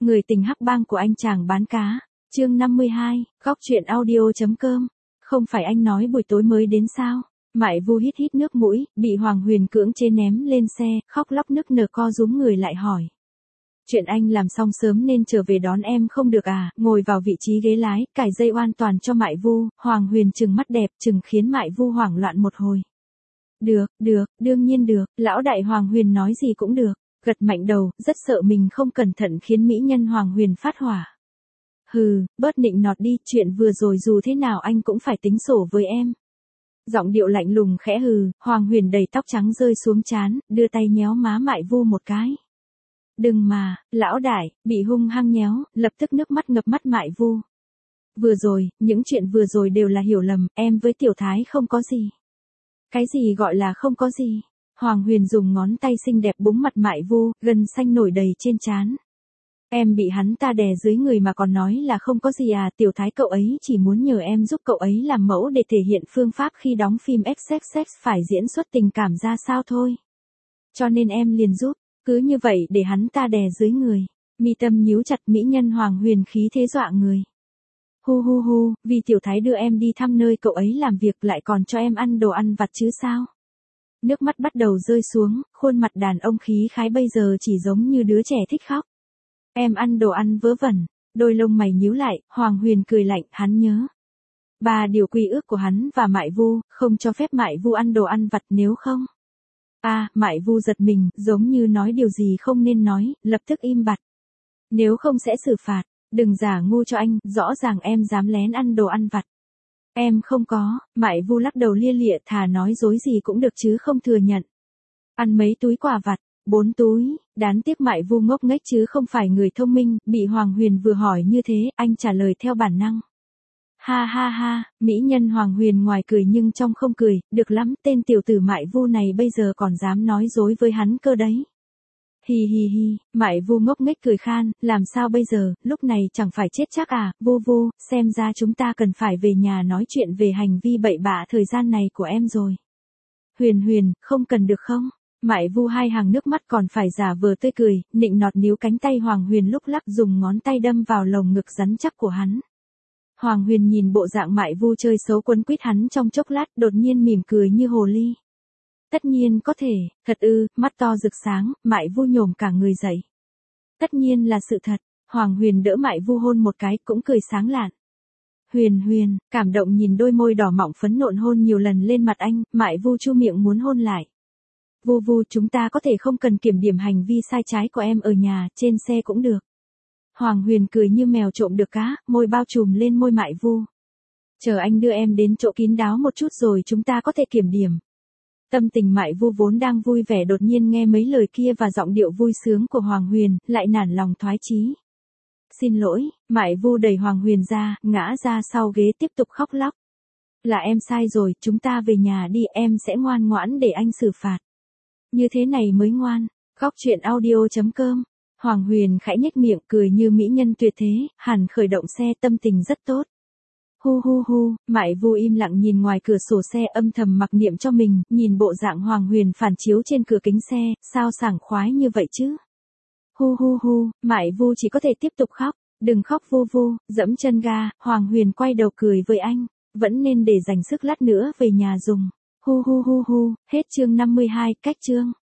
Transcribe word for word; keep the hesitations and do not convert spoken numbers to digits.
Người tình hắc bang của anh chàng bán cá, chương năm mươi hai, góc truyện audio.com. Không phải anh nói buổi tối mới đến sao? Mại Vu hít hít nước mũi, bị Hoàng Huyền cưỡng chế ném lên xe, khóc lóc nức nở co rúm người lại hỏi. Chuyện anh làm xong sớm nên trở về đón em không được à? Ngồi vào vị trí ghế lái, cài dây an toàn cho Mại Vu, Hoàng Huyền trừng mắt đẹp, trừng khiến Mại Vu hoảng loạn một hồi. Được, được, đương nhiên được, lão đại Hoàng Huyền nói gì cũng được. Gật mạnh đầu, rất sợ mình không cẩn thận khiến mỹ nhân Hoàng Huyền phát hỏa. Hừ, bớt nịnh nọt đi, chuyện vừa rồi dù thế nào anh cũng phải tính sổ với em. Giọng điệu lạnh lùng khẽ hừ, Hoàng Huyền đầy tóc trắng rơi xuống trán, đưa tay nhéo má Mại Vu một cái. Đừng mà, lão đại, bị hung hăng nhéo, lập tức nước mắt ngập mắt Mại Vu. Vừa rồi, những chuyện vừa rồi đều là hiểu lầm, em với Tiểu Thái không có gì. Cái gì gọi là không có gì? Hoàng Huyền dùng ngón tay xinh đẹp búng mặt Mại Vu, gân xanh nổi đầy trên trán. Em bị hắn ta đè dưới người mà còn nói là không có gì à? Tiểu Thái cậu ấy chỉ muốn nhờ em giúp cậu ấy làm mẫu để thể hiện phương pháp khi đóng phim ích ích ích phải diễn xuất tình cảm ra sao thôi. Cho nên em liền giúp, cứ như vậy để hắn ta đè dưới người. Mi tâm nhíu chặt, mỹ nhân Hoàng Huyền khí thế dọa người. Hu hu hu, vì Tiểu Thái đưa em đi thăm nơi cậu ấy làm việc lại còn cho em ăn đồ ăn vặt chứ sao? Nước mắt bắt đầu rơi xuống, khuôn mặt đàn ông khí khái bây giờ chỉ giống như đứa trẻ thích khóc. Em ăn đồ ăn vớ vẩn, đôi lông mày nhíu lại, Hoàng Huyền cười lạnh, hắn nhớ. Ba điều quy ước của hắn và Mại Vu, không cho phép Mại Vu ăn đồ ăn vặt nếu không. À, Mại Vu giật mình, giống như nói điều gì không nên nói, lập tức im bặt. Nếu không sẽ xử phạt, đừng giả ngu cho anh, rõ ràng em dám lén ăn đồ ăn vặt. Em không có, Mại Vu lắc đầu lia lịa, thà nói dối gì cũng được chứ không thừa nhận. Ăn mấy túi quà vặt, bốn túi, đáng tiếc Mại Vu ngốc nghếch chứ không phải người thông minh, bị Hoàng Huyền vừa hỏi như thế, anh trả lời theo bản năng. Ha ha ha, mỹ nhân Hoàng Huyền ngoài cười nhưng trong không cười, được lắm, tên tiểu tử Mại Vu này bây giờ còn dám nói dối với hắn cơ đấy. Hi hi hi, Mại Vu ngốc nghếch cười khan, làm sao bây giờ, lúc này chẳng phải chết chắc à? Vu Vu, xem ra chúng ta cần phải về nhà nói chuyện về hành vi bậy bạ thời gian này của em rồi. Huyền Huyền, không cần được không? Mại Vu hai hàng nước mắt còn phải giả vờ tươi cười, nịnh nọt níu cánh tay Hoàng Huyền lúc lắc dùng ngón tay đâm vào lồng ngực rắn chắc của hắn. Hoàng Huyền nhìn bộ dạng Mại Vu chơi xấu quấn quýt hắn trong chốc lát, đột nhiên mỉm cười như hồ ly. Tất nhiên có thể, thật ư, mắt to rực sáng, Mại Vu nhổm cả người dậy. Tất nhiên là sự thật, Hoàng Huyền đỡ Mại Vu hôn một cái, cũng cười sáng lạn. Huyền Huyền, cảm động nhìn đôi môi đỏ mọng phấn nộn hôn nhiều lần lên mặt anh, Mại Vu chu miệng muốn hôn lại. Vu Vu, chúng ta có thể không cần kiểm điểm hành vi sai trái của em ở nhà, trên xe cũng được. Hoàng Huyền cười như mèo trộm được cá, môi bao trùm lên môi Mại Vu. Chờ anh đưa em đến chỗ kín đáo một chút rồi chúng ta có thể kiểm điểm. Tâm tình Mại Vu vốn đang vui vẻ đột nhiên nghe mấy lời kia và giọng điệu vui sướng của Hoàng Huyền, lại nản lòng thoái chí. Xin lỗi, Mại Vu đẩy Hoàng Huyền ra, ngã ra sau ghế tiếp tục khóc lóc. Là em sai rồi, chúng ta về nhà đi, em sẽ ngoan ngoãn để anh xử phạt. Như thế này mới ngoan. Góc truyện audio.com. Hoàng Huyền khẽ nhếch miệng cười như mỹ nhân tuyệt thế, hẳn khởi động xe, tâm tình rất tốt. Hu hu hu, Mại Vu im lặng nhìn ngoài cửa sổ xe, âm thầm mặc niệm cho mình, nhìn bộ dạng Hoàng Huyền phản chiếu trên cửa kính xe, sao sảng khoái như vậy chứ? Hu hu hu, Mại Vu chỉ có thể tiếp tục khóc, đừng khóc Vu Vu, dẫm chân ga, Hoàng Huyền quay đầu cười với anh, vẫn nên để dành sức lát nữa về nhà dùng. Hu hu hu hu, hết chương năm mươi hai, cách chương.